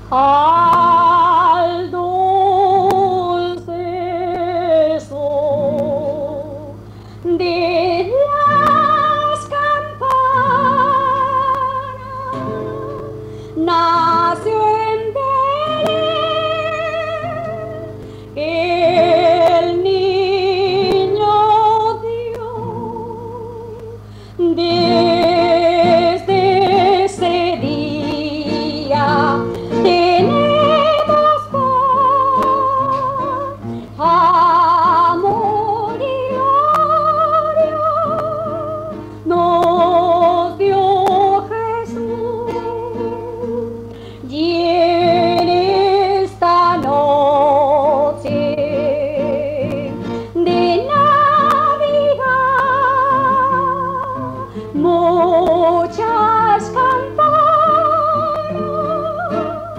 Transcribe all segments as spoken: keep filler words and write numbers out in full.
al dulce son de las campanas. Nació en Belén el niño Dios. Desde ese día tenemos paz, amor y gloria nos dio Jesús. Y en esta noche de Navidad muchas campanas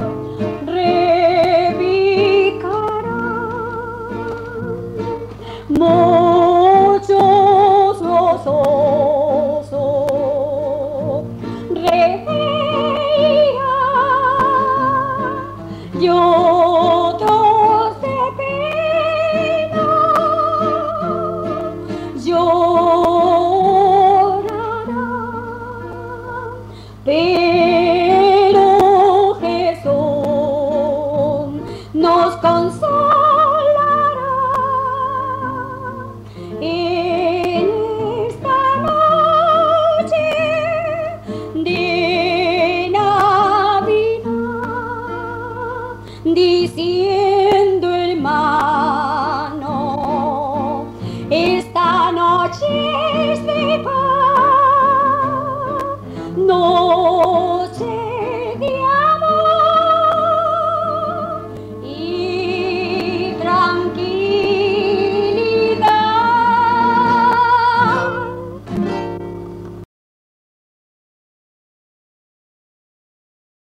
repicarán, muchos los